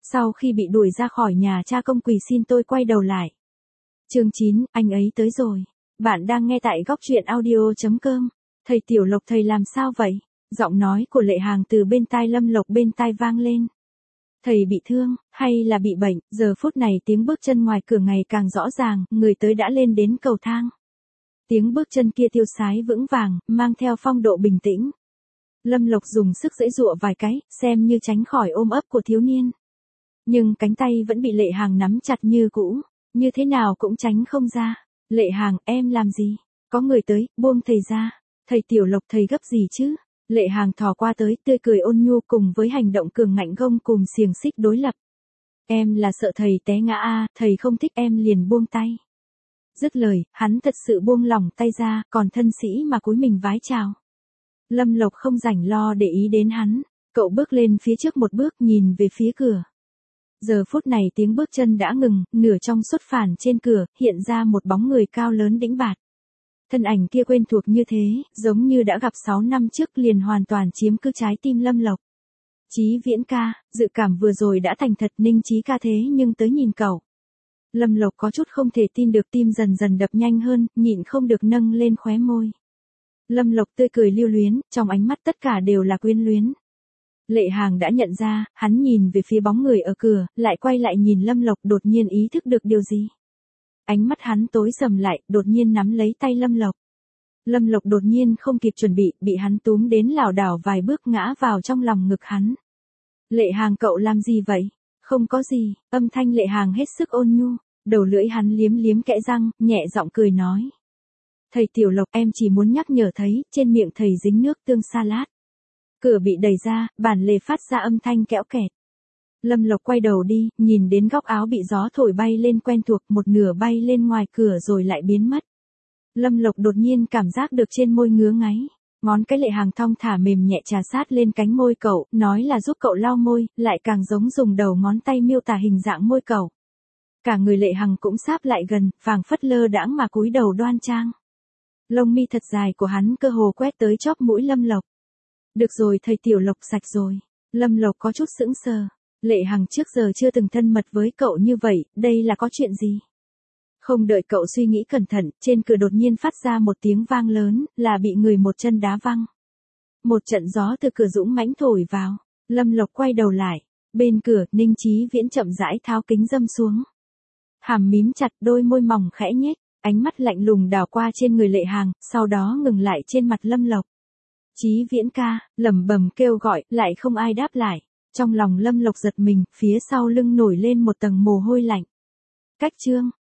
Sau khi bị đuổi ra khỏi nhà cha công quỳ xin tôi quay đầu lại. Chương 9, anh ấy tới rồi. Bạn đang nghe tại góc truyện audio.com. Thầy Tiểu Lộc, thầy làm sao vậy? Giọng nói của Lệ Hàng từ bên tai Lâm Lộc bên tai vang lên. Thầy bị thương, hay là bị bệnh? Giờ phút này tiếng bước chân ngoài cửa ngày càng rõ ràng, người tới đã lên đến cầu thang. Tiếng bước chân kia tiêu sái vững vàng, mang theo phong độ bình tĩnh. Lâm Lộc dùng sức giãy giụa vài cái, xem như tránh khỏi ôm ấp của thiếu niên. Nhưng cánh tay vẫn bị Lệ Hàng nắm chặt như cũ, như thế nào cũng tránh không ra. Lệ Hàng, em làm gì? Có người tới, buông thầy ra. Thầy Tiểu Lộc, thầy gấp gì chứ? Lệ Hàng thò qua tới, tươi cười ôn nhu cùng với hành động cường ngạnh gông cùng xiềng xích đối lập. Em là sợ thầy té ngã à, thầy không thích em liền buông tay. Dứt lời, hắn thật sự buông lỏng tay ra, còn thân sĩ mà cúi mình vái chào. Lâm Lộc không rảnh lo để ý đến hắn, cậu bước lên phía trước một bước nhìn về phía cửa. Giờ phút này tiếng bước chân đã ngừng, nửa trong suốt phản trên cửa, hiện ra một bóng người cao lớn đĩnh bạt. Thân ảnh kia quen thuộc như thế, giống như đã gặp 6 năm trước liền hoàn toàn chiếm cứ trái tim Lâm Lộc. Chí Viễn ca, dự cảm vừa rồi đã thành thật, Ninh Chí ca thế nhưng tới nhìn cậu. Lâm Lộc có chút không thể tin được, tim dần dần đập nhanh hơn, nhịn không được nâng lên khóe môi. Lâm Lộc tươi cười lưu luyến, trong ánh mắt tất cả đều là quyến luyến. Lệ Hàng đã nhận ra, hắn nhìn về phía bóng người ở cửa, lại quay lại nhìn Lâm Lộc, đột nhiên ý thức được điều gì. Ánh mắt hắn tối sầm lại, đột nhiên nắm lấy tay Lâm Lộc. Lâm Lộc đột nhiên không kịp chuẩn bị hắn túm đến lảo đảo vài bước ngã vào trong lòng ngực hắn. Lệ Hàng, cậu làm gì vậy? Không có gì, âm thanh Lệ Hàng hết sức ôn nhu, đầu lưỡi hắn liếm liếm kẽ răng, nhẹ giọng cười nói. Thầy Tiểu Lộc, em chỉ muốn nhắc nhở thấy, trên miệng thầy dính nước tương salad. Cửa bị đẩy ra, bản lề phát ra âm thanh kẽo kẹt. Lâm Lộc quay đầu đi, nhìn đến góc áo bị gió thổi bay lên quen thuộc, một nửa bay lên ngoài cửa rồi lại biến mất. Lâm Lộc đột nhiên cảm giác được trên môi ngứa ngáy. Ngón cái Lệ Hàng thong thả mềm nhẹ trà sát lên cánh môi cậu, nói là giúp cậu lau môi, lại càng giống dùng đầu ngón tay miêu tả hình dạng môi cậu. Cả người Lệ Hằng cũng sáp lại gần, phảng phất lơ đãng mà cúi đầu đoan trang. Lông mi thật dài của hắn cơ hồ quét tới chóp mũi Lâm Lộc. Được rồi thầy Tiểu Lộc, sạch rồi. Lâm Lộc có chút sững sờ. Lệ Hằng trước giờ chưa từng thân mật với cậu như vậy, đây là có chuyện gì? Không đợi cậu suy nghĩ cẩn thận, trên cửa đột nhiên phát ra một tiếng vang lớn, là bị người một chân đá văng. Một trận gió từ cửa dũng mãnh thổi vào. Lâm Lộc quay đầu lại. Bên cửa, Ninh Chí Viễn chậm rãi tháo kính râm xuống. Hàm mím chặt, đôi môi mỏng khẽ nhếch, ánh mắt lạnh lùng đảo qua trên người Lệ Hàng, sau đó ngừng lại trên mặt Lâm Lộc. Chí Viễn ca, lẩm bẩm kêu gọi, lại không ai đáp lại. Trong lòng Lâm Lộc giật mình, phía sau lưng nổi lên một tầng mồ hôi lạnh. Cách chương